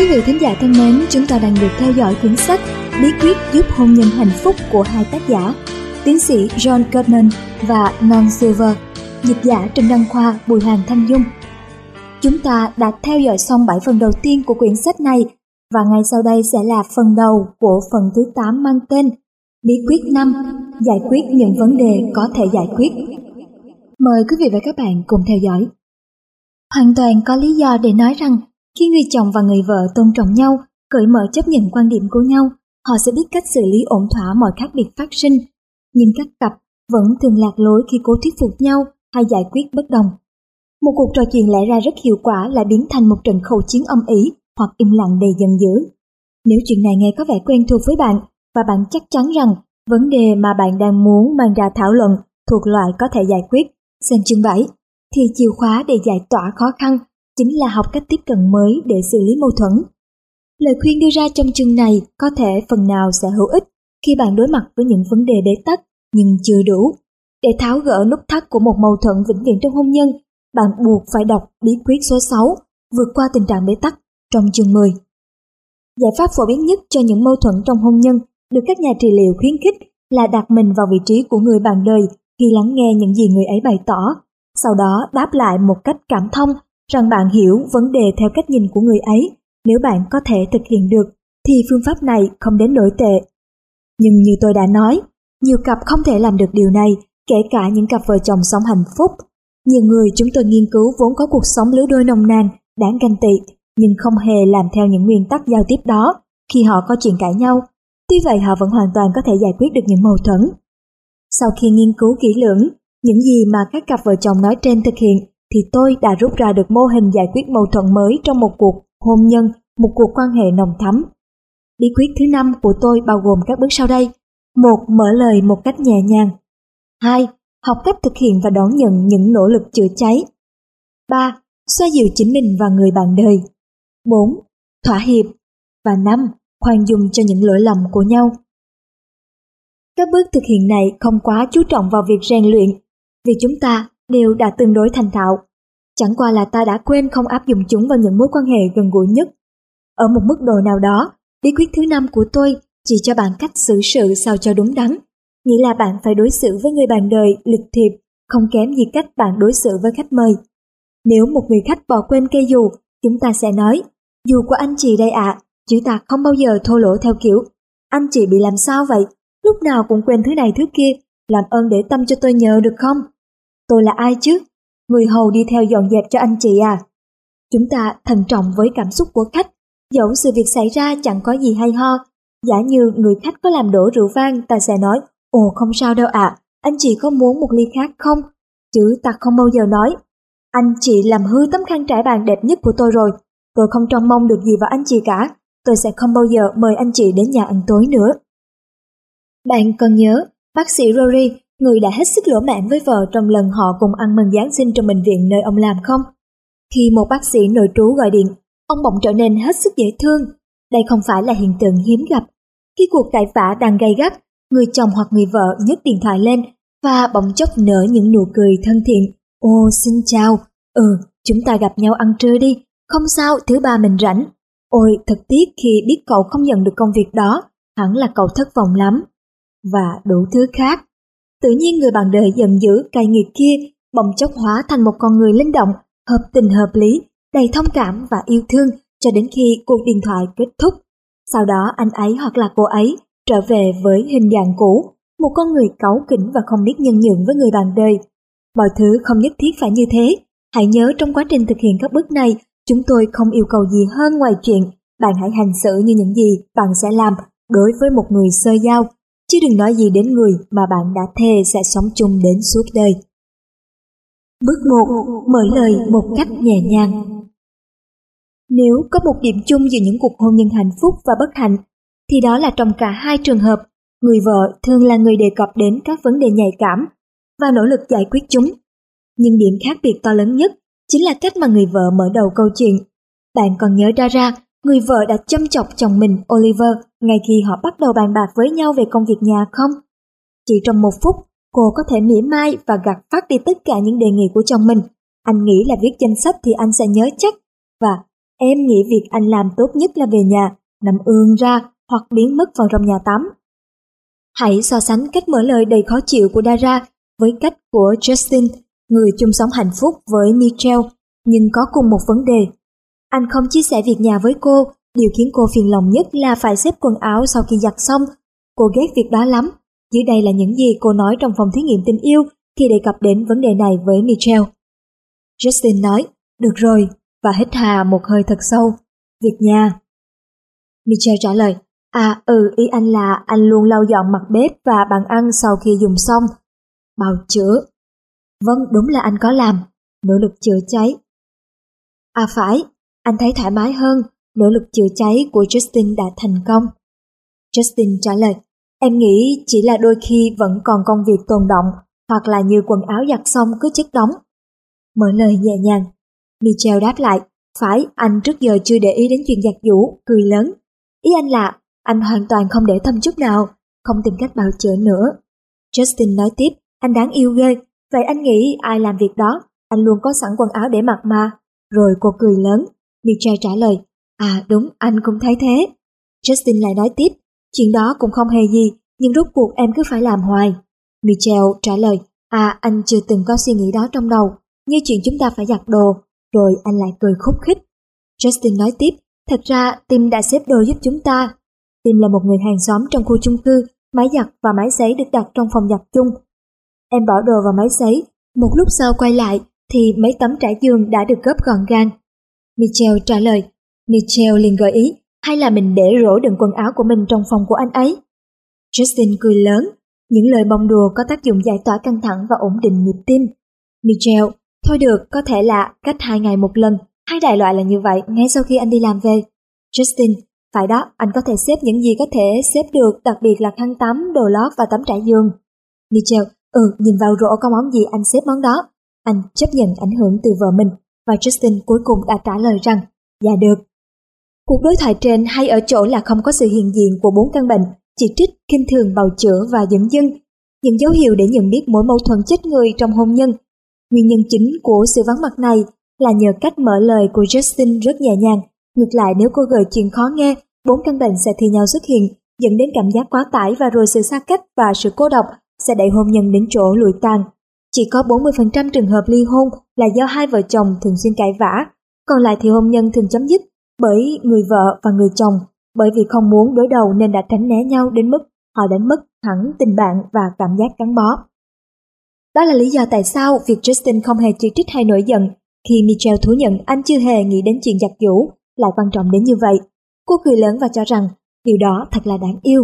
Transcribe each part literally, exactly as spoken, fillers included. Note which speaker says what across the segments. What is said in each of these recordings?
Speaker 1: Quý vị thính giả thân mến, chúng ta đang được theo dõi cuốn sách Bí quyết giúp hôn nhân hạnh phúc của hai tác giả, tiến sĩ John Gottman và Non Silver, dịch giả Trần Đăng Khoa, Bùi Hoàng Thanh Dung. Chúng ta đã theo dõi xong bảy phần đầu tiên của quyển sách này, và ngay sau đây sẽ là phần đầu của phần thứ tám mang tên Bí quyết năm, giải quyết những vấn đề có thể giải quyết. Mời quý vị và các bạn cùng theo dõi. Hoàn toàn có lý do để nói rằng khi người chồng và người vợ tôn trọng nhau, cởi mở chấp nhận quan điểm của nhau, họ sẽ biết cách xử lý ổn thỏa mọi khác biệt phát sinh. Nhưng các cặp vẫn thường lạc lối khi cố thuyết phục nhau hay giải quyết bất đồng. Một cuộc trò chuyện lẽ ra rất hiệu quả lại biến thành một trận khẩu chiến âm ỉ hoặc im lặng đầy giận dữ. Nếu chuyện này nghe có vẻ quen thuộc với bạn và bạn chắc chắn rằng vấn đề mà bạn đang muốn mang ra thảo luận thuộc loại có thể giải quyết, xem chương bảy, thì chìa khóa để giải tỏa khó khăn chính là học cách tiếp cận mới để xử lý mâu thuẫn. Lời khuyên đưa ra trong chương này có thể phần nào sẽ hữu ích khi bạn đối mặt với những vấn đề bế tắc, nhưng chưa đủ. Để tháo gỡ nút thắt của một mâu thuẫn vĩnh viễn trong hôn nhân, bạn buộc phải đọc bí quyết số sáu, vượt qua tình trạng bế tắc, trong chương mười. Giải pháp phổ biến nhất cho những mâu thuẫn trong hôn nhân được các nhà trị liệu khuyến khích là đặt mình vào vị trí của người bạn đời khi lắng nghe những gì người ấy bày tỏ, sau đó đáp lại một cách cảm thông rằng bạn hiểu vấn đề theo cách nhìn của người ấy. Nếu bạn có thể thực hiện được, thì phương pháp này không đến nỗi tệ. Nhưng như tôi đã nói, nhiều cặp không thể làm được điều này, kể cả những cặp vợ chồng sống hạnh phúc. Nhiều người chúng tôi nghiên cứu vốn có cuộc sống lứa đôi nồng nàn, đáng ganh tị, nhưng không hề làm theo những nguyên tắc giao tiếp đó khi họ có chuyện cãi nhau. Tuy vậy họ vẫn hoàn toàn có thể giải quyết được những mâu thuẫn. Sau khi nghiên cứu kỹ lưỡng những gì mà các cặp vợ chồng nói trên thực hiện, thì tôi đã rút ra được mô hình giải quyết mâu thuẫn mới trong một cuộc hôn nhân, một cuộc quan hệ nồng thắm. Bí quyết thứ năm của tôi bao gồm các bước sau đây. Một, mở lời một cách nhẹ nhàng. Hai, học cách thực hiện và đón nhận những nỗ lực chữa cháy. Ba, xoa dịu chính mình và người bạn đời. Bốn, thỏa hiệp. Và năm, khoan dung cho những lỗi lầm của nhau. Các bước thực hiện này không quá chú trọng vào việc rèn luyện, vì chúng ta đều đã tương đối thành thạo. Chẳng qua là ta đã quên không áp dụng chúng vào những mối quan hệ gần gũi nhất. Ở một mức độ nào đó, bí quyết thứ năm của tôi chỉ cho bạn cách xử sự sao cho đúng đắn, nghĩa là bạn phải đối xử với người bạn đời lịch thiệp, không kém gì cách bạn đối xử với khách mời. Nếu một người khách bỏ quên cây dù, chúng ta sẽ nói, dù của anh chị đây ạ, à, chứ ta không bao giờ thô lỗ theo kiểu, anh chị bị làm sao vậy, lúc nào cũng quên thứ này thứ kia, làm ơn để tâm cho tôi nhờ được không? Tôi là ai chứ? Người hầu đi theo dọn dẹp cho anh chị à? Chúng ta thận trọng với cảm xúc của khách, dẫu sự việc xảy ra chẳng có gì hay ho. Giả như người khách có làm đổ rượu vang, ta sẽ nói, ồ không sao đâu ạ, à, anh chị có muốn một ly khác không? Chứ ta không bao giờ nói, anh chị làm hư tấm khăn trải bàn đẹp nhất của tôi rồi, tôi không trông mong được gì vào anh chị cả, tôi sẽ không bao giờ mời anh chị đến nhà ăn tối nữa. Bạn còn nhớ, bác sĩ Rory, người đã hết sức lỗ mãn với vợ trong lần họ cùng ăn mừng Giáng sinh trong bệnh viện nơi ông làm không? Khi một bác sĩ nội trú gọi điện, ông bỗng trở nên hết sức dễ thương. Đây không phải là hiện tượng hiếm gặp. Khi cuộc cãi vã đang gay gắt, người chồng hoặc người vợ nhấc điện thoại lên và bỗng chốc nở những nụ cười thân thiện. Ô xin chào, ừ chúng ta gặp nhau ăn trưa đi, không sao thứ ba mình rảnh. Ôi thật tiếc khi biết cậu không nhận được công việc đó, hẳn là cậu thất vọng lắm. Và đủ thứ khác. Tự nhiên người bạn đời giận dữ cay nghiệt kia bỗng chốc hóa thành một con người linh động, hợp tình hợp lý, đầy thông cảm và yêu thương cho đến khi cuộc điện thoại kết thúc. Sau đó anh ấy hoặc là cô ấy trở về với hình dạng cũ, một con người cáu kỉnh và không biết nhân nhượng với người bạn đời. Mọi thứ không nhất thiết phải như thế. Hãy nhớ trong quá trình thực hiện các bước này, chúng tôi không yêu cầu gì hơn ngoài chuyện bạn hãy hành xử như những gì bạn sẽ làm đối với một người sơ giao, chứ đừng nói gì đến người mà bạn đã thề sẽ sống chung đến suốt đời. Bước một. Mở lời một cách nhẹ nhàng. Nếu có một điểm chung giữa những cuộc hôn nhân hạnh phúc và bất hạnh, thì đó là trong cả hai trường hợp, người vợ thường là người đề cập đến các vấn đề nhạy cảm và nỗ lực giải quyết chúng. Nhưng điểm khác biệt to lớn nhất chính là cách mà người vợ mở đầu câu chuyện. Bạn còn nhớ ra ra, người vợ đã châm chọc chồng mình Oliver ngay khi họ bắt đầu bàn bạc với nhau về công việc nhà không? Chỉ trong một phút, cô có thể mỉa mai và gạt phác đi tất cả những đề nghị của chồng mình. Anh nghĩ là viết danh sách thì anh sẽ nhớ chắc. Và Em nghĩ việc anh làm tốt nhất là về nhà, nằm ườn ra hoặc biến mất vào trong nhà tắm. Hãy so sánh cách mở lời đầy khó chịu của Dara với cách của Justin, người chung sống hạnh phúc với Michelle, nhưng có cùng một vấn đề. Anh không chia sẻ việc nhà với cô, điều khiến cô phiền lòng nhất là phải xếp quần áo sau khi giặt xong. Cô ghét việc đó lắm. Dưới đây là những gì cô nói trong phòng thí nghiệm tình yêu khi đề cập đến vấn đề này với Michelle. Justin nói, được rồi, và hít hà một hơi thật sâu. Việc nhà. Michelle trả lời, à ừ, ý anh là anh luôn lau dọn mặt bếp và bàn ăn sau khi dùng xong. Bào chữa. Vâng, đúng là anh có làm. Nỗ lực chữa cháy. À phải, anh thấy thoải mái hơn. Nỗ lực chữa cháy của Justin đã thành công. Justin trả lời, em nghĩ chỉ là đôi khi vẫn còn công việc tồn động, hoặc là như quần áo giặt xong cứ chất đóng. Mở lời nhẹ nhàng. Michelle đáp lại, phải, anh trước giờ chưa để ý đến chuyện giặt giũ, cười lớn. Ý anh là, anh hoàn toàn không để tâm chút nào, không tìm cách bào chữa nữa. Justin nói tiếp, anh đáng yêu ghê, vậy anh nghĩ ai làm việc đó, anh luôn có sẵn quần áo để mặc mà. Rồi cô cười lớn. Michelle trả lời, à đúng, anh cũng thấy thế. Justin lại nói tiếp, chuyện đó cũng không hề gì, nhưng rốt cuộc em cứ phải làm hoài. Michelle trả lời, à anh chưa từng có suy nghĩ đó trong đầu, như chuyện chúng ta phải giặt đồ. Rồi anh lại cười khúc khích. Justin nói tiếp, thật ra Tim đã xếp đồ giúp chúng ta. Tim là một người hàng xóm trong khu chung cư, máy giặt và máy sấy được đặt trong phòng giặt chung. Em bỏ đồ vào máy sấy, một lúc sau quay lại thì mấy tấm trải giường đã được gấp gọn gàng. Michelle trả lời. Michelle liền gợi ý, hay là mình để rổ đựng quần áo của mình trong phòng của anh ấy. Justin cười lớn, những lời bông đùa có tác dụng giải tỏa căng thẳng và ổn định nhịp tim. Michelle, thôi được, có thể là cách hai ngày một lần, hai đại loại là như vậy ngay sau khi anh đi làm về. Justin, phải đó, anh có thể xếp những gì có thể xếp được, đặc biệt là khăn tắm, đồ lót và tấm trải giường. Michelle, ừ, nhìn vào rổ có món gì anh xếp món đó. Anh chấp nhận ảnh hưởng từ vợ mình, và Justin cuối cùng đã trả lời rằng, dạ được. Cuộc đối thoại trên hay ở chỗ là không có sự hiện diện của bốn căn bệnh, chỉ trích, khinh thường, bào chữa và dửng dưng, những dấu hiệu để nhận biết mối mâu thuẫn chết người trong hôn nhân. Nguyên nhân chính của sự vắng mặt này là nhờ cách mở lời của Justin rất nhẹ nhàng. Ngược lại, nếu cô gợi chuyện khó nghe, bốn căn bệnh sẽ thi nhau xuất hiện, dẫn đến cảm giác quá tải và rồi sự xa cách và sự cô độc sẽ đẩy hôn nhân đến chỗ lụi tàn. Chỉ có bốn mươi phần trăm trường hợp ly hôn là do hai vợ chồng thường xuyên cãi vã, còn lại thì hôn nhân thường chấm dứt bởi người vợ và người chồng, bởi vì không muốn đối đầu nên đã tránh né nhau đến mức họ đánh mất hẳn tình bạn và cảm giác gắn bó. Đó là lý do tại sao việc Justin không hề chỉ trích hay nổi giận khi Michelle thú nhận anh chưa hề nghĩ đến chuyện giặt giũ lại quan trọng đến như vậy. Cô cười lớn và cho rằng điều đó thật là đáng yêu.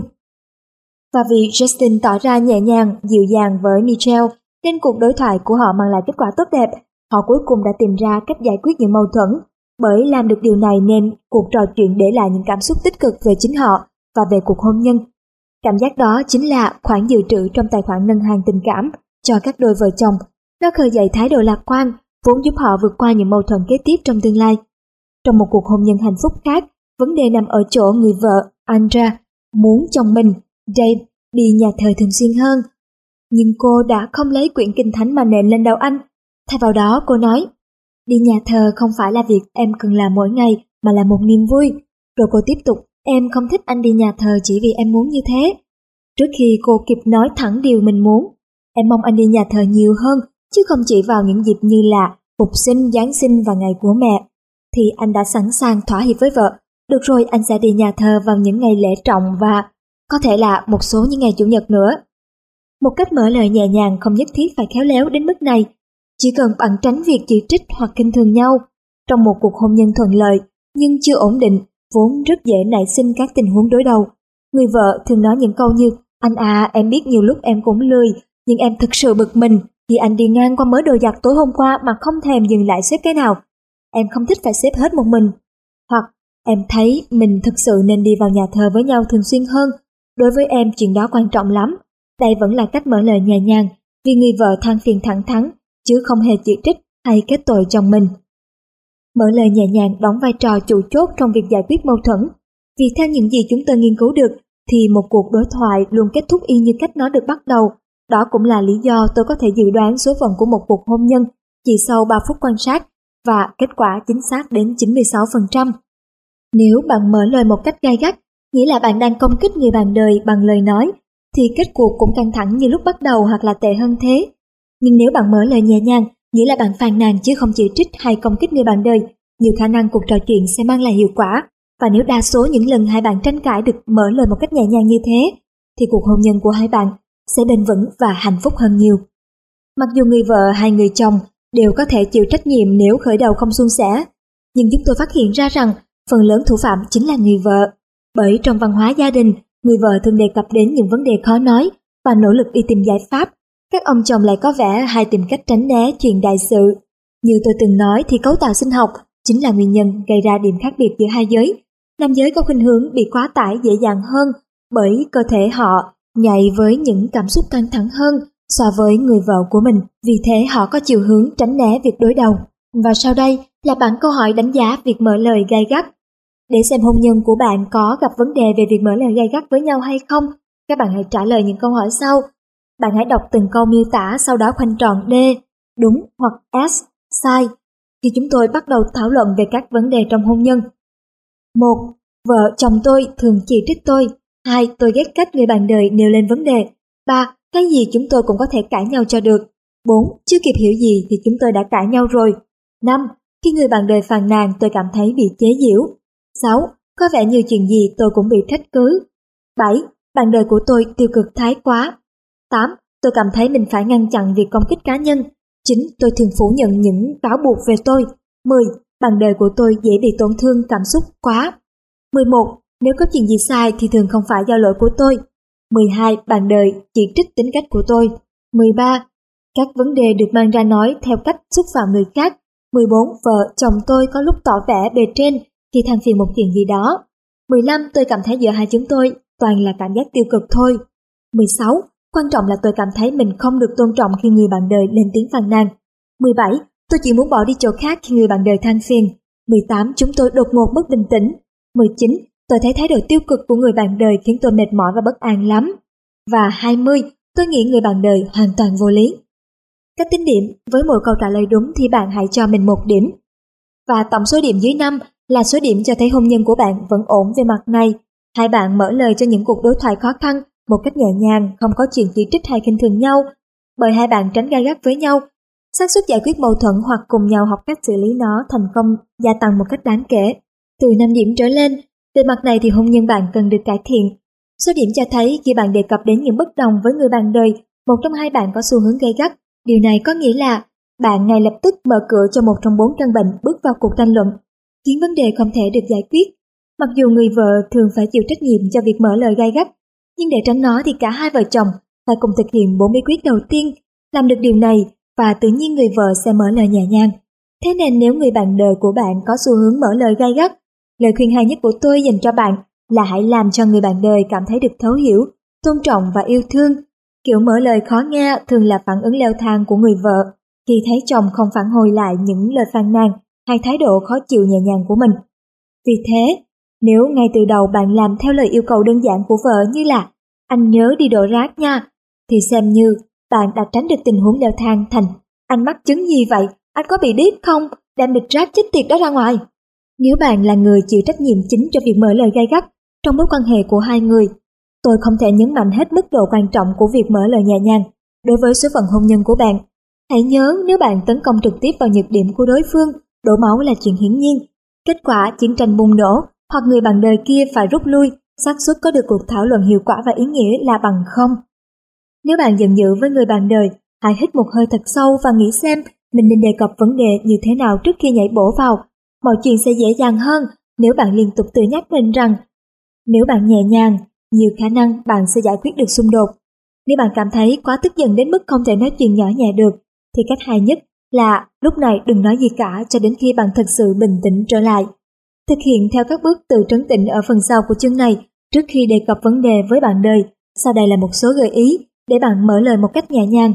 Speaker 1: Và vì Justin tỏ ra nhẹ nhàng, dịu dàng với Michelle, nên cuộc đối thoại của họ mang lại kết quả tốt đẹp. Họ cuối cùng đã tìm ra cách giải quyết những mâu thuẫn. Bởi làm được điều này nên cuộc trò chuyện để lại những cảm xúc tích cực về chính họ và về cuộc hôn nhân. Cảm giác đó chính là khoản dự trữ trong tài khoản ngân hàng tình cảm cho các đôi vợ chồng. Nó khơi dậy thái độ lạc quan, vốn giúp họ vượt qua những mâu thuẫn kế tiếp trong tương lai. Trong một cuộc hôn nhân hạnh phúc khác, vấn đề nằm ở chỗ người vợ, Andrea, muốn chồng mình, Dave, đi nhà thờ thường xuyên hơn. Nhưng cô đã không lấy quyển kinh thánh mà nện lên đầu anh. Thay vào đó cô nói, đi nhà thờ không phải là việc em cần làm mỗi ngày mà là một niềm vui. Rồi cô tiếp tục, em không thích anh đi nhà thờ chỉ vì em muốn như thế. Trước khi cô kịp nói thẳng điều mình muốn, em mong anh đi nhà thờ nhiều hơn, chứ không chỉ vào những dịp như là Phục sinh, Giáng sinh và ngày của mẹ. Thì anh đã sẵn sàng thỏa hiệp với vợ. Được rồi, anh sẽ đi nhà thờ vào những ngày lễ trọng và có thể là một số những ngày chủ nhật nữa. Một cách mở lời nhẹ nhàng không nhất thiết phải khéo léo đến mức này. Chỉ cần bạn tránh việc chỉ trích hoặc khinh thường nhau. Trong một cuộc hôn nhân thuận lợi nhưng chưa ổn định, vốn rất dễ nảy sinh các tình huống đối đầu. Người vợ thường nói những câu như, anh à, em biết nhiều lúc em cũng lười, nhưng em thực sự bực mình vì anh đi ngang qua mớ đồ giặt tối hôm qua mà không thèm dừng lại xếp cái nào. Em không thích phải xếp hết một mình. Hoặc, em thấy mình thực sự nên đi vào nhà thờ với nhau thường xuyên hơn. Đối với em chuyện đó quan trọng lắm. Đây vẫn là cách mở lời nhẹ nhàng, vì người vợ than phiền thẳng thắn, chứ không hề chỉ trích hay kết tội chồng mình. Mở lời nhẹ nhàng đóng vai trò chủ chốt trong việc giải quyết mâu thuẫn. Vì theo những gì chúng tôi nghiên cứu được, thì một cuộc đối thoại luôn kết thúc y như cách nó được bắt đầu. Đó cũng là lý do tôi có thể dự đoán số phận của một cuộc hôn nhân chỉ sau ba phút quan sát, và kết quả chính xác đến chín mươi sáu phần trăm. Nếu bạn mở lời một cách gay gắt, nghĩa là bạn đang công kích người bạn đời bằng lời nói, thì kết cuộc cũng căng thẳng như lúc bắt đầu hoặc là tệ hơn thế. Nhưng nếu bạn mở lời nhẹ nhàng, nghĩa là bạn phàn nàn chứ không chỉ trích hay công kích người bạn đời, nhiều khả năng cuộc trò chuyện sẽ mang lại hiệu quả. Và nếu đa số những lần hai bạn tranh cãi được mở lời một cách nhẹ nhàng như thế, thì cuộc hôn nhân của hai bạn sẽ bền vững và hạnh phúc hơn nhiều. Mặc dù người vợ hay người chồng đều có thể chịu trách nhiệm nếu khởi đầu không suôn sẻ, nhưng chúng tôi phát hiện ra rằng phần lớn thủ phạm chính là người vợ. Bởi trong văn hóa gia đình, người vợ thường đề cập đến những vấn đề khó nói và nỗ lực đi tìm giải pháp. Các ông chồng lại có vẻ hay tìm cách tránh né chuyện đại sự. Như tôi từng nói thì cấu tạo sinh học chính là nguyên nhân gây ra điểm khác biệt giữa hai giới. Nam giới có khuynh hướng bị quá tải dễ dàng hơn bởi cơ thể họ nhạy với những cảm xúc căng thẳng hơn so với người vợ của mình. Vì thế họ có chiều hướng tránh né việc đối đầu. Và sau đây là bản câu hỏi đánh giá việc mở lời gay gắt. Để xem hôn nhân của bạn có gặp vấn đề về việc mở lời gay gắt với nhau hay không, các bạn hãy trả lời những câu hỏi sau. Bạn hãy đọc từng câu miêu tả, sau đó khoanh tròn D, đúng hoặc S, sai, khi chúng tôi bắt đầu thảo luận về các vấn đề trong hôn nhân. một. Vợ chồng tôi thường chỉ trích tôi. hai. Tôi ghét cách người bạn đời nêu lên vấn đề. ba. Cái gì chúng tôi cũng có thể cãi nhau cho được. bốn. Chưa kịp hiểu gì thì chúng tôi đã cãi nhau rồi. năm. Khi người bạn đời phàn nàn tôi cảm thấy bị chế giễu. sáu. Có vẻ như chuyện gì tôi cũng bị trách cứ. bảy. Bạn đời của tôi tiêu cực thái quá. tám. Tôi cảm thấy mình phải ngăn chặn việc công kích cá nhân. chín. Tôi thường phủ nhận những cáo buộc về tôi. mười. Bạn đời của tôi dễ bị tổn thương cảm xúc quá. mười một. Nếu có chuyện gì sai thì thường không phải do lỗi của tôi. mười hai. Bạn đời chỉ trích tính cách của tôi. mười ba. Các vấn đề được mang ra nói theo cách xúc phạm người khác. mười bốn. Vợ chồng tôi có lúc tỏ vẻ bề trên khi than phiền một chuyện gì đó. mười lăm. Tôi cảm thấy giữa hai chúng tôi toàn là cảm giác tiêu cực thôi. mười sáu. Quan trọng là tôi cảm thấy mình không được tôn trọng khi người bạn đời lên tiếng phàn nàn. mười bảy. Tôi chỉ muốn bỏ đi chỗ khác khi người bạn đời than phiền. mười tám. Chúng tôi đột ngột mất bình tĩnh. mười chín. Tôi thấy thái độ tiêu cực của người bạn đời khiến tôi mệt mỏi và bất an lắm. Và hai mươi. Tôi nghĩ người bạn đời hoàn toàn vô lý. Cách tính điểm, với mỗi câu trả lời đúng thì bạn hãy cho mình một điểm. Và tổng số điểm dưới năm là số điểm cho thấy hôn nhân của bạn vẫn ổn về mặt này. Hai bạn mở lời cho những cuộc đối thoại khó khăn một cách nhẹ nhàng, không có chuyện chỉ trích hay khinh thường nhau. Bởi hai bạn tránh gay gắt với nhau, xác suất giải quyết mâu thuẫn hoặc cùng nhau học cách xử lý nó thành công gia tăng một cách đáng kể. Từ năm điểm trở lên, về mặt này thì hôn nhân bạn cần được cải thiện. Số điểm cho thấy khi bạn đề cập đến những bất đồng với người bạn đời, một trong hai bạn có xu hướng gay gắt. Điều này có nghĩa là bạn ngay lập tức mở cửa cho một trong bốn căn bệnh bước vào cuộc tranh luận, khiến vấn đề không thể được giải quyết. Mặc dù người vợ thường phải chịu trách nhiệm cho việc mở lời gay gắt, nhưng để tránh nó thì cả hai vợ chồng phải cùng thực hiện bốn bí quyết đầu tiên. Làm được điều này và tự nhiên người vợ sẽ mở lời nhẹ nhàng. Thế nên nếu người bạn đời của bạn có xu hướng mở lời gay gắt, lời khuyên hay nhất của tôi dành cho bạn là hãy làm cho người bạn đời cảm thấy được thấu hiểu, tôn trọng và yêu thương. Kiểu mở lời khó nghe thường là phản ứng leo thang của người vợ khi thấy chồng không phản hồi lại những lời phàn nàn hay thái độ khó chịu nhẹ nhàng của mình. Vì thế, nếu ngay từ đầu bạn làm theo lời yêu cầu đơn giản của vợ như là anh nhớ đi đổ rác nha, thì xem như bạn đã tránh được tình huống leo thang thành anh mắc chứng gì vậy, anh có bị điếc không, đem bịch rác chết tiệt đó ra ngoài. Nếu bạn là người chịu trách nhiệm chính cho việc mở lời gay gắt trong mối quan hệ của hai người, tôi không thể nhấn mạnh hết mức độ quan trọng của việc mở lời nhẹ nhàng đối với số phận hôn nhân của bạn. Hãy nhớ, nếu bạn tấn công trực tiếp vào nhược điểm của đối phương, đổ máu là chuyện hiển nhiên. Kết quả chiến tranh bùng nổ hoặc người bạn đời kia phải rút lui, xác suất có được cuộc thảo luận hiệu quả và ý nghĩa là bằng không. Nếu bạn giận dữ với người bạn đời, hãy hít một hơi thật sâu và nghĩ xem mình nên đề cập vấn đề như thế nào trước khi nhảy bổ vào. Mọi chuyện sẽ dễ dàng hơn nếu bạn liên tục tự nhắc mình rằng nếu bạn nhẹ nhàng, nhiều khả năng bạn sẽ giải quyết được xung đột. Nếu bạn cảm thấy quá tức giận đến mức không thể nói chuyện nhỏ nhẹ được, thì cách hay nhất là lúc này đừng nói gì cả cho đến khi bạn thực sự bình tĩnh trở lại. Thực hiện theo các bước tự trấn tĩnh ở phần sau của chương này trước khi đề cập vấn đề với bạn đời. Sau đây là một số gợi ý để bạn mở lời một cách nhẹ nhàng.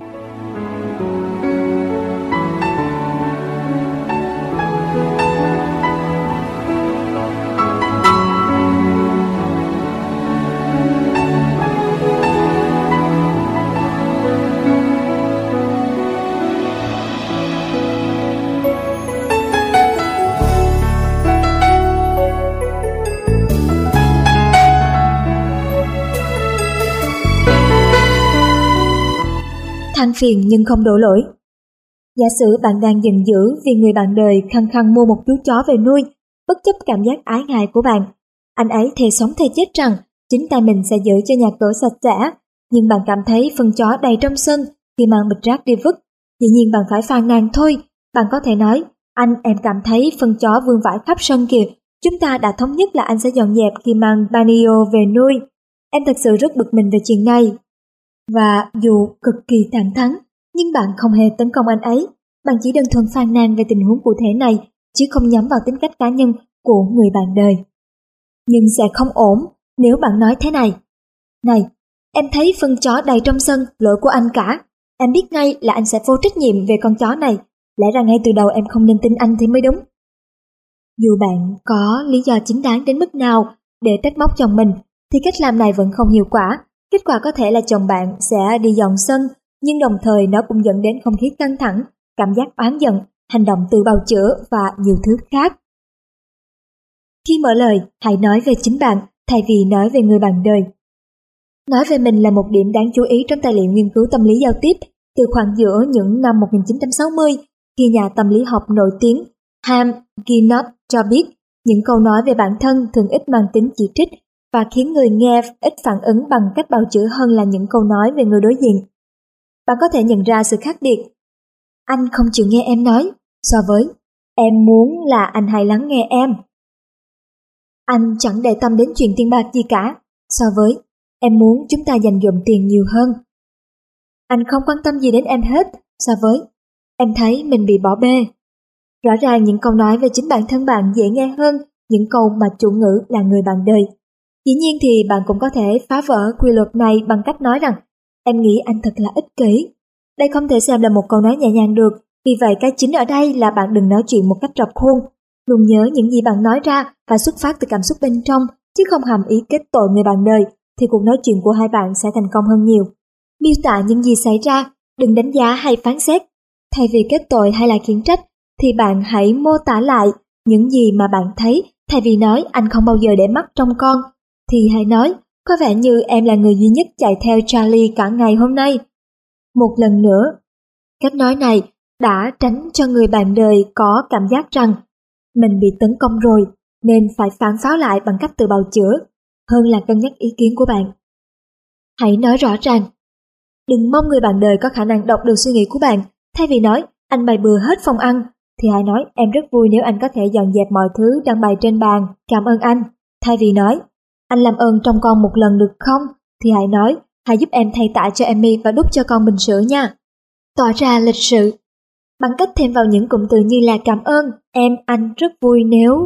Speaker 1: than phiền nhưng không đổ lỗi. Giả sử bạn đang giận dữ vì người bạn đời khăng khăng mua một chú chó về nuôi, bất chấp cảm giác ái ngại của bạn. Anh ấy thề sống thề chết rằng chính tay mình sẽ giữ cho nhà cửa sạch sẽ, nhưng bạn cảm thấy phân chó đầy trong sân khi mang bịch rác đi vứt. Dĩ nhiên bạn phải phàn nàn thôi. Bạn có thể nói, anh em cảm thấy phân chó vương vãi khắp sân kìa, chúng ta đã thống nhất là anh sẽ dọn dẹp khi mang Banio về nuôi. Em thật sự rất bực mình về chuyện này. Và dù cực kỳ thẳng thắn, nhưng bạn không hề tấn công anh ấy. Bạn chỉ đơn thuần phàn nàn về tình huống cụ thể này, chứ không nhắm vào tính cách cá nhân của người bạn đời. Nhưng sẽ không ổn nếu bạn nói thế này. Này, em thấy phân chó đầy trong sân, lỗi của anh cả. Em biết ngay là anh sẽ vô trách nhiệm về con chó này. Lẽ ra ngay từ đầu em không nên tin anh thì mới đúng. Dù bạn có lý do chính đáng đến mức nào để trách móc chồng mình, thì cách làm này vẫn không hiệu quả. Kết quả có thể là chồng bạn sẽ đi dọn sân, nhưng đồng thời nó cũng dẫn đến không khí căng thẳng, cảm giác oán giận, hành động tự bào chữa và nhiều thứ khác. Khi mở lời, hãy nói về chính bạn thay vì nói về người bạn đời. Nói về mình là một điểm đáng chú ý trong tài liệu nghiên cứu tâm lý giao tiếp từ khoảng giữa những năm một nghìn chín trăm sáu mươi, khi nhà tâm lý học nổi tiếng Ham Ginott cho biết những câu nói về bản thân thường ít mang tính chỉ trích và khiến người nghe ít phản ứng bằng cách bào chữa hơn là những câu nói về người đối diện. Bạn có thể nhận ra sự khác biệt. Anh không chịu nghe em nói, so với em muốn là anh hãy lắng nghe em. Anh chẳng để tâm đến chuyện tiền bạc gì cả, so với em muốn chúng ta dành dụm tiền nhiều hơn. Anh không quan tâm gì đến em hết, so với em thấy mình bị bỏ bê. Rõ ràng những câu nói về chính bản thân bạn dễ nghe hơn những câu mà chủ ngữ là người bạn đời. Dĩ nhiên thì bạn cũng có thể phá vỡ quy luật này bằng cách nói rằng em nghĩ anh thật là ích kỷ. Đây không thể xem là một câu nói nhẹ nhàng được, vì vậy cái chính ở đây là bạn đừng nói chuyện một cách rập khuôn. Luôn nhớ những gì bạn nói ra phải xuất phát từ cảm xúc bên trong, chứ không hàm ý kết tội người bạn đời, thì cuộc nói chuyện của hai bạn sẽ thành công hơn nhiều. Miêu tả những gì xảy ra, đừng đánh giá hay phán xét. Thay vì kết tội hay là khiển trách, thì bạn hãy mô tả lại những gì mà bạn thấy. Thay vì nói anh không bao giờ để mắt trong con, thì hãy nói có vẻ như em là người duy nhất chạy theo Charlie cả ngày hôm nay. Một lần nữa, cách nói này đã tránh cho người bạn đời có cảm giác rằng mình bị tấn công rồi, nên phải phản pháo lại bằng cách tự bào chữa, hơn là cân nhắc ý kiến của bạn. Hãy nói rõ ràng. Đừng mong người bạn đời có khả năng đọc được suy nghĩ của bạn. Thay vì nói anh bày bừa hết phòng ăn, thì hãy nói em rất vui nếu anh có thể dọn dẹp mọi thứ đang bày trên bàn, cảm ơn anh. Thay vì nói anh làm ơn trông con một lần được không, thì hãy nói hãy giúp em thay tã cho Emmy và đút cho con bình sữa nha. Tỏ ra lịch sự bằng cách thêm vào những cụm từ như là cảm ơn, em, anh rất vui nếu.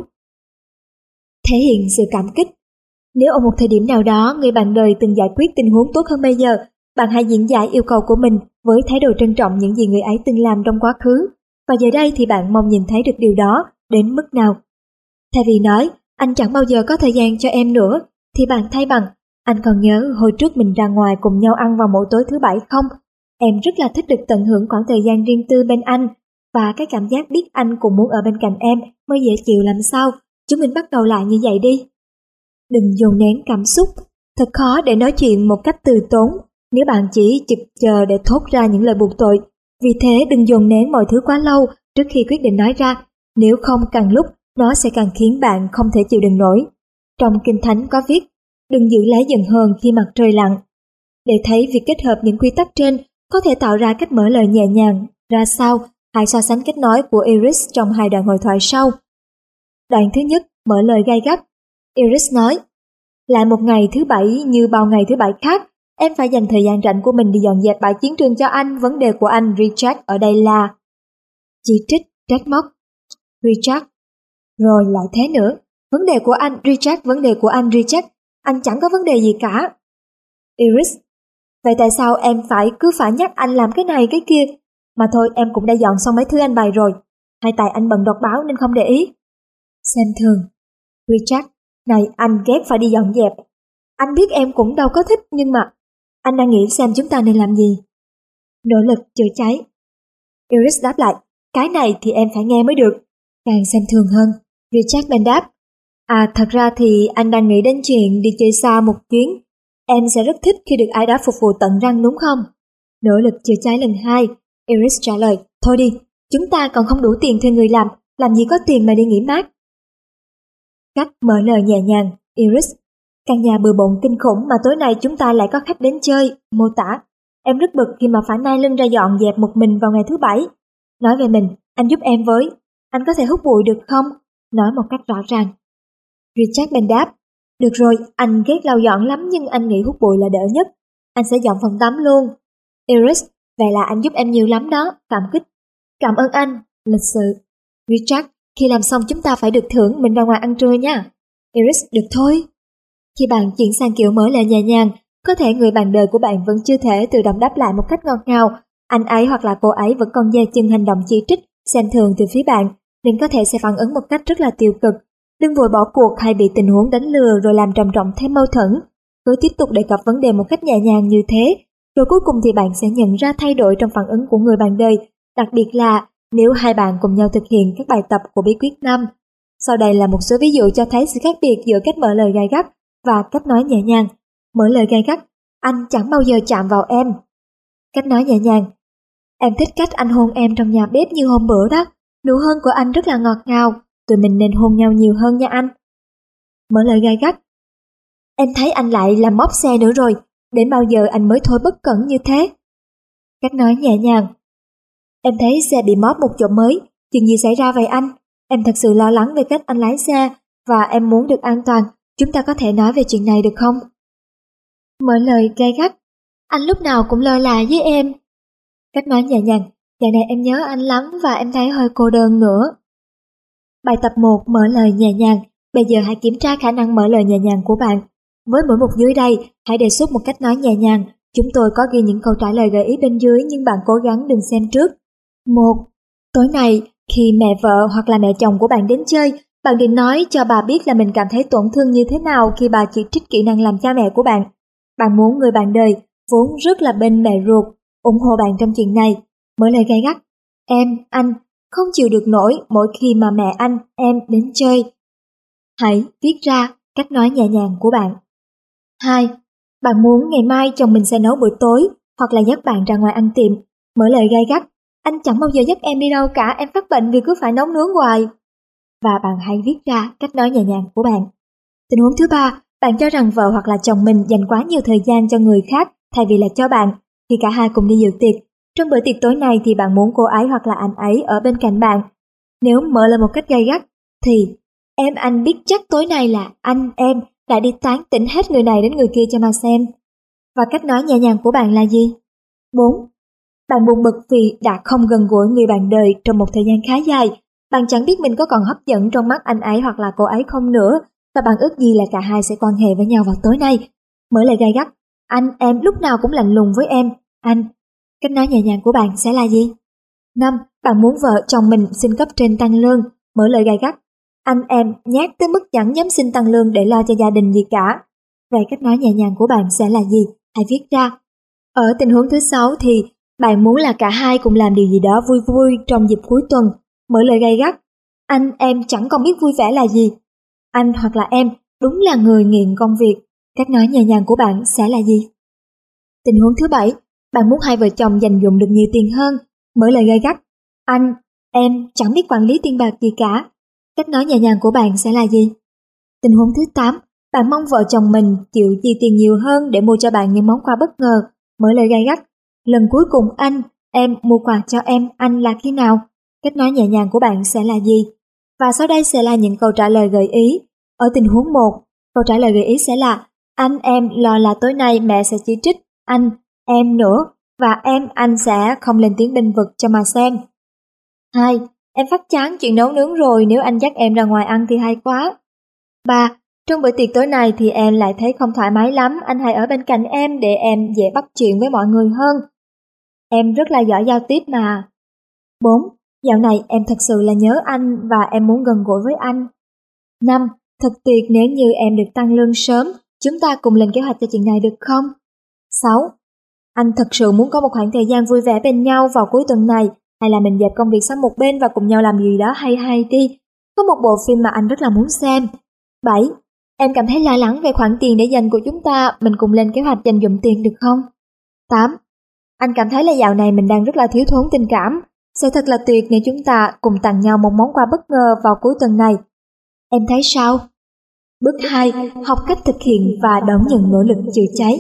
Speaker 1: Thể hiện sự cảm kích. Nếu ở một thời điểm nào đó người bạn đời từng giải quyết tình huống tốt hơn bây giờ, bạn hãy diễn giải yêu cầu của mình với thái độ trân trọng những gì người ấy từng làm trong quá khứ, và giờ đây thì bạn mong nhìn thấy được điều đó đến mức nào. Thay vì nói anh chẳng bao giờ có thời gian cho em nữa, thì bạn thay bằng anh còn nhớ hồi trước mình ra ngoài cùng nhau ăn vào mỗi tối thứ bảy không? Em rất là thích được tận hưởng khoảng thời gian riêng tư bên anh, và cái cảm giác biết anh cũng muốn ở bên cạnh em mới dễ chịu làm sao. Chúng mình bắt đầu lại như vậy đi. Đừng dồn nén cảm xúc. Thật khó để nói chuyện một cách từ tốn nếu bạn chỉ chực chờ để thốt ra những lời buộc tội. Vì thế đừng dồn nén mọi thứ quá lâu trước khi quyết định nói ra. Nếu không, càng lúc nó sẽ càng khiến bạn không thể chịu đựng nổi. Trong Kinh Thánh có viết, đừng giữ lấy giận hờn khi mặt trời lặn. Để thấy việc kết hợp những quy tắc trên có thể tạo ra cách mở lời nhẹ nhàng ra sao, hãy so sánh cách nói của Iris trong hai đoạn hội thoại sau. Đoạn thứ nhất, mở lời gay gắt. Iris nói, lại một ngày thứ bảy như bao ngày thứ bảy khác, em phải dành thời gian rảnh của mình đi dọn dẹp bãi chiến trường cho anh. Vấn đề của anh, Richard, ở đây là chỉ trích, trách móc. Richard, rồi lại thế nữa. Vấn đề của anh, Richard, vấn đề của anh, Richard, anh chẳng có vấn đề gì cả. Iris, vậy tại sao em phải cứ phải nhắc anh làm cái này cái kia? Mà thôi, em cũng đã dọn xong mấy thứ anh bày rồi. Hay tại anh bận đọc báo nên không để ý? Xem thường. Richard, này anh ghét phải đi dọn dẹp. Anh biết em cũng đâu có thích, nhưng mà anh đang nghĩ xem chúng ta nên làm gì. Nỗ lực chữa cháy. Iris đáp lại, cái này thì em phải nghe mới được. Càng xem thường hơn. Richard bèn đáp, à thật ra thì anh đang nghĩ đến chuyện đi chơi xa một chuyến. Em sẽ rất thích khi được ai đó phục vụ tận răng đúng không? Nỗ lực chữa cháy lần hai, Iris trả lời, thôi đi, chúng ta còn không đủ tiền thuê người làm, làm gì có tiền mà đi nghỉ mát. Cách mở lời nhẹ nhàng, Iris, căn nhà bừa bộn kinh khủng mà tối nay chúng ta lại có khách đến chơi, mô tả. Em rất bực khi mà phải nai lưng ra dọn dẹp một mình vào ngày thứ bảy. Nói về mình, anh giúp em với, anh có thể hút bụi được không? Nói một cách rõ ràng. Richard bèn đáp, được rồi, anh ghét lau dọn lắm nhưng anh nghĩ hút bụi là đỡ nhất. Anh sẽ dọn phòng tắm luôn. Iris, vậy là anh giúp em nhiều lắm đó, cảm kích. Cảm ơn anh, lịch sự. Richard, khi làm xong chúng ta phải được thưởng, mình ra ngoài ăn trưa nha. Iris, được thôi. Khi bạn chuyển sang kiểu mở lời nhẹ nhàng, có thể người bạn đời của bạn vẫn chưa thể tự động đáp lại một cách ngọt ngào. Anh ấy hoặc là cô ấy vẫn còn dè chừng hành động chỉ trích, xem thường từ phía bạn, nên có thể sẽ phản ứng một cách rất là tiêu cực. Đừng vội bỏ cuộc hay bị tình huống đánh lừa rồi làm trầm trọng thêm mâu thuẫn. Cứ tiếp tục đề cập vấn đề một cách nhẹ nhàng như thế, rồi cuối cùng thì bạn sẽ nhận ra thay đổi trong phản ứng của người bạn đời, đặc biệt là nếu hai bạn cùng nhau thực hiện các bài tập của bí quyết năm. Sau đây là một số ví dụ cho thấy sự khác biệt giữa cách mở lời gay gắt và cách nói nhẹ nhàng. Mở lời gay gắt, anh chẳng bao giờ chạm vào em. Cách nói nhẹ nhàng, em thích cách anh hôn em trong nhà bếp như hôm bữa đó, nụ hôn của anh rất là ngọt ngào, tụi mình nên hôn nhau nhiều hơn nha anh. Mở lời gay gắt, em thấy anh lại làm móp xe nữa rồi, đến bao giờ anh mới thôi bất cẩn như thế. Cách nói nhẹ nhàng, em thấy xe bị móp một chỗ mới, chuyện gì xảy ra vậy anh? Em thật sự lo lắng về cách anh lái xe và em muốn được an toàn, chúng ta có thể nói về chuyện này được không? Mở lời gay gắt, anh lúc nào cũng lơ là với em. Cách nói nhẹ nhàng, dạo này em nhớ anh lắm và em thấy hơi cô đơn nữa. Bài tập một, mở lời nhẹ nhàng. Bây giờ hãy kiểm tra khả năng mở lời nhẹ nhàng của bạn. Với mỗi mục dưới đây, hãy đề xuất một cách nói nhẹ nhàng. Chúng tôi có ghi những câu trả lời gợi ý bên dưới nhưng bạn cố gắng đừng xem trước. một. Tối nay, khi mẹ vợ hoặc là mẹ chồng của bạn đến chơi, bạn đừng nói cho bà biết là mình cảm thấy tổn thương như thế nào khi bà chỉ trích kỹ năng làm cha mẹ của bạn. Bạn muốn người bạn đời, vốn rất là bên mẹ ruột, ủng hộ bạn trong chuyện này. Mở lời gay gắt, em, anh không chịu được nổi mỗi khi mà mẹ anh, em đến chơi. Hãy viết ra cách nói nhẹ nhàng của bạn. hai. Bạn muốn ngày mai chồng mình sẽ nấu bữa tối hoặc là dắt bạn ra ngoài ăn tiệm. Mở lời gay gắt, anh chẳng bao giờ dắt em đi đâu cả, em phát bệnh vì cứ phải nấu nướng hoài. Và bạn hãy viết ra cách nói nhẹ nhàng của bạn. Tình huống thứ ba, bạn cho rằng vợ hoặc là chồng mình dành quá nhiều thời gian cho người khác thay vì là cho bạn, khi cả hai cùng đi dự tiệc. Trong bữa tiệc tối nay thì bạn muốn cô ấy hoặc là anh ấy ở bên cạnh bạn. Nếu mở lời một cách gay gắt, thì em anh biết chắc tối nay là anh em đã đi tán tỉnh hết người này đến người kia cho mà xem. Và cách nói nhẹ nhàng của bạn là gì? bốn. Bạn buồn bực vì đã không gần gũi người bạn đời trong một thời gian khá dài. Bạn chẳng biết mình có còn hấp dẫn trong mắt anh ấy hoặc là cô ấy không nữa, và bạn ước gì là cả hai sẽ quan hệ với nhau vào tối nay. Mở lời gay gắt, anh em lúc nào cũng lạnh lùng với em. Anh, cách nói nhẹ nhàng của bạn sẽ là gì? năm. Bạn muốn vợ chồng mình xin cấp trên tăng lương. Mở lời gay gắt, anh em nhát tới mức chẳng dám xin tăng lương để lo cho gia đình gì cả. Vậy cách nói nhẹ nhàng của bạn sẽ là gì? Hãy viết ra. Ở tình huống thứ sáu thì bạn muốn là cả hai cùng làm điều gì đó vui vui trong dịp cuối tuần. Mở lời gay gắt, anh em chẳng còn biết vui vẻ là gì. Anh hoặc là em đúng là người nghiện công việc. Cách nói nhẹ nhàng của bạn sẽ là gì? Tình huống thứ bảy, bạn muốn hai vợ chồng dành dụm được nhiều tiền hơn. Mở lời gay gắt, anh, em chẳng biết quản lý tiền bạc gì cả. Cách nói nhẹ nhàng của bạn sẽ là gì? Tình huống thứ tám, bạn mong vợ chồng mình chịu chi tiền nhiều hơn để mua cho bạn những món quà bất ngờ. Mở lời gay gắt, lần cuối cùng anh, em mua quà cho em, anh là khi nào? Cách nói nhẹ nhàng của bạn sẽ là gì? Và sau đây sẽ là những câu trả lời gợi ý. Ở tình huống một, câu trả lời gợi ý sẽ là anh em lo là tối nay mẹ sẽ chỉ trích anh, em nữa, và em anh sẽ không lên tiếng bênh vực cho mà xem. hai. Em phát chán chuyện nấu nướng rồi, nếu anh dắt em ra ngoài ăn thì hay quá. ba. Trong bữa tiệc tối nay thì em lại thấy không thoải mái lắm, anh hãy ở bên cạnh em để em dễ bắt chuyện với mọi người hơn. Em rất là giỏi giao tiếp mà. bốn. Dạo này em thật sự là nhớ anh và em muốn gần gũi với anh. năm. Thật tuyệt nếu như em được tăng lương sớm, chúng ta cùng lên kế hoạch cho chuyện này được không? sáu. Anh thật sự muốn có một khoảng thời gian vui vẻ bên nhau vào cuối tuần này, hay là mình dẹp công việc sang một bên và cùng nhau làm gì đó hay hay đi. Có một bộ phim mà anh rất là muốn xem. bảy. Em cảm thấy lo lắng về khoản tiền để dành của chúng ta, mình cùng lên kế hoạch dành dụm tiền được không? tám. Anh cảm thấy là dạo này mình đang rất là thiếu thốn tình cảm. Sẽ thật là tuyệt nếu chúng ta cùng tặng nhau một món quà bất ngờ vào cuối tuần này. Em thấy sao? Bước hai. Học cách thực hiện và đón nhận nỗ lực chữa cháy.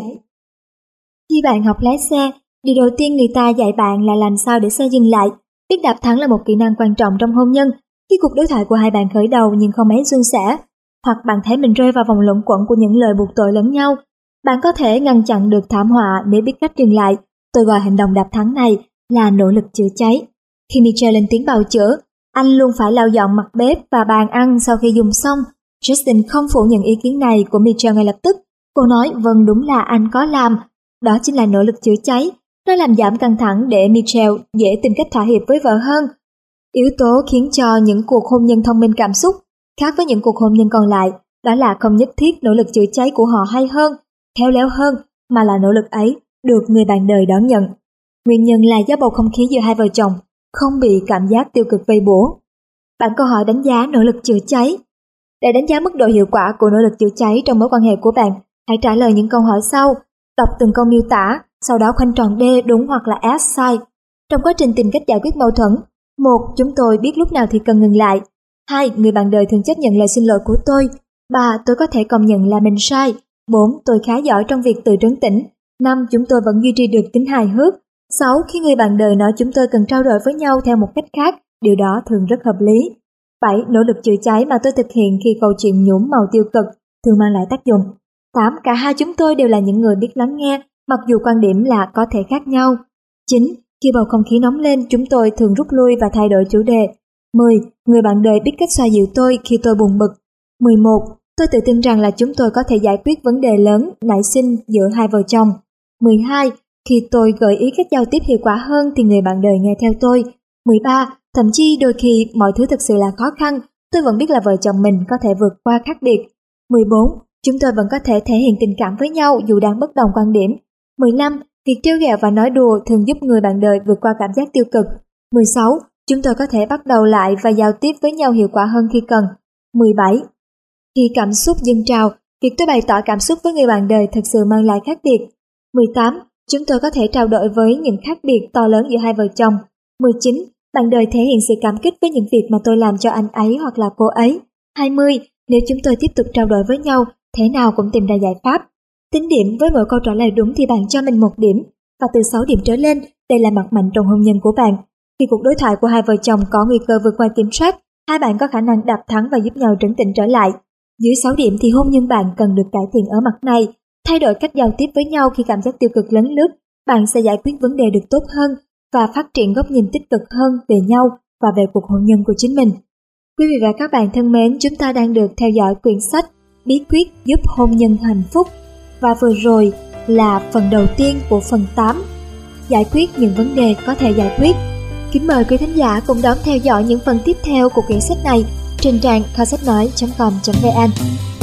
Speaker 1: Khi bạn học lái xe, điều đầu tiên người ta dạy bạn là làm sao để xe dừng lại. Biết đạp thắng là một kỹ năng quan trọng trong hôn nhân. Khi cuộc đối thoại của hai bạn khởi đầu nhưng không mấy suôn sẻ, hoặc bạn thấy mình rơi vào vòng luẩn quẩn của những lời buộc tội lẫn nhau, bạn có thể ngăn chặn được thảm họa để biết cách dừng lại. Tôi gọi hành động đạp thắng này là nỗ lực chữa cháy. Khi Michelle lên tiếng bào chữa, anh luôn phải lau dọn mặt bếp và bàn ăn sau khi dùng xong. Justin không phủ nhận ý kiến này của Michelle ngay lập tức. Cô nói vâng, đúng là anh có làm. Đó chính là nỗ lực chữa cháy. Nó làm giảm căng thẳng để Michelle dễ tìm cách thỏa hiệp với vợ hơn. Yếu tố khiến cho những cuộc hôn nhân thông minh cảm xúc khác với những cuộc hôn nhân còn lại đó là không nhất thiết nỗ lực chữa cháy của họ hay hơn, khéo léo hơn, mà là nỗ lực ấy được người bạn đời đón nhận. Nguyên nhân là do bầu không khí giữa hai vợ chồng không bị cảm giác tiêu cực vây bủa. Bạn câu hỏi đánh giá nỗ lực chữa cháy. Để đánh giá mức độ hiệu quả của nỗ lực chữa cháy trong mối quan hệ của bạn, hãy trả lời những câu hỏi sau. Đọc từng câu miêu tả, sau đó khoanh tròn D đúng hoặc là S sai. Trong quá trình tìm cách giải quyết mâu thuẫn, một. Chúng tôi biết lúc nào thì cần ngừng lại. hai. Người bạn đời thường chấp nhận lời xin lỗi của tôi. ba. Tôi có thể công nhận là mình sai. bốn. Tôi khá giỏi trong việc tự trấn tĩnh. năm. Chúng tôi vẫn duy trì được tính hài hước. sáu. Khi người bạn đời nói chúng tôi cần trao đổi với nhau theo một cách khác, điều đó thường rất hợp lý. bảy. Nỗ lực chữa cháy mà tôi thực hiện khi câu chuyện nhuốm màu tiêu cực thường mang lại tác dụng. tám. Cả hai chúng tôi đều là những người biết lắng nghe, mặc dù quan điểm là có thể khác nhau. chín. Khi bầu không khí nóng lên, chúng tôi thường rút lui và thay đổi chủ đề. mười. Người bạn đời biết cách xoa dịu tôi khi tôi buồn bực. mười một. Tôi tự tin rằng là chúng tôi có thể giải quyết vấn đề lớn nảy sinh giữa hai vợ chồng. mười hai. Khi tôi gợi ý cách giao tiếp hiệu quả hơn thì người bạn đời nghe theo tôi. mười ba. Thậm chí đôi khi mọi thứ thực sự là khó khăn, tôi vẫn biết là vợ chồng mình có thể vượt qua khác biệt. mười bốn. Chúng tôi vẫn có thể thể hiện tình cảm với nhau dù đang bất đồng quan điểm. mười lăm. Việc trêu ghẹo và nói đùa thường giúp người bạn đời vượt qua cảm giác tiêu cực. mười sáu. Chúng tôi có thể bắt đầu lại và giao tiếp với nhau hiệu quả hơn khi cần. mười bảy. Khi cảm xúc dâng trào, việc tôi bày tỏ cảm xúc với người bạn đời thực sự mang lại khác biệt. mười tám. Chúng tôi có thể trao đổi với những khác biệt to lớn giữa hai vợ chồng. mười chín. Bạn đời thể hiện sự cảm kích với những việc mà tôi làm cho anh ấy hoặc là cô ấy. hai mươi. Nếu chúng tôi tiếp tục trao đổi với nhau, thế nào cũng tìm ra giải pháp. Tính điểm với mỗi câu trả lời đúng thì bạn cho mình một điểm, và từ sáu điểm trở lên, đây là mặt mạnh trong hôn nhân của bạn. Khi cuộc đối thoại của hai vợ chồng có nguy cơ vượt ngoài kiểm soát, hai bạn có khả năng đạp thắng và giúp nhau trấn tĩnh trở lại. Dưới sáu điểm thì hôn nhân bạn cần được cải thiện ở mặt này. Thay đổi cách giao tiếp với nhau khi cảm giác tiêu cực lấn lướt, bạn sẽ giải quyết vấn đề được tốt hơn và phát triển góc nhìn tích cực hơn về nhau và về cuộc hôn nhân của chính mình. Quý vị và các bạn thân mến, chúng ta đang được theo dõi quyển sách Bí quyết giúp hôn nhân hạnh phúc. Và vừa rồi là phần đầu tiên của phần tám, giải quyết những vấn đề có thể giải quyết. Kính mời quý thính giả cùng đón theo dõi những phần tiếp theo của quyển sách này trên trang kho sách nói chấm com chấm vn.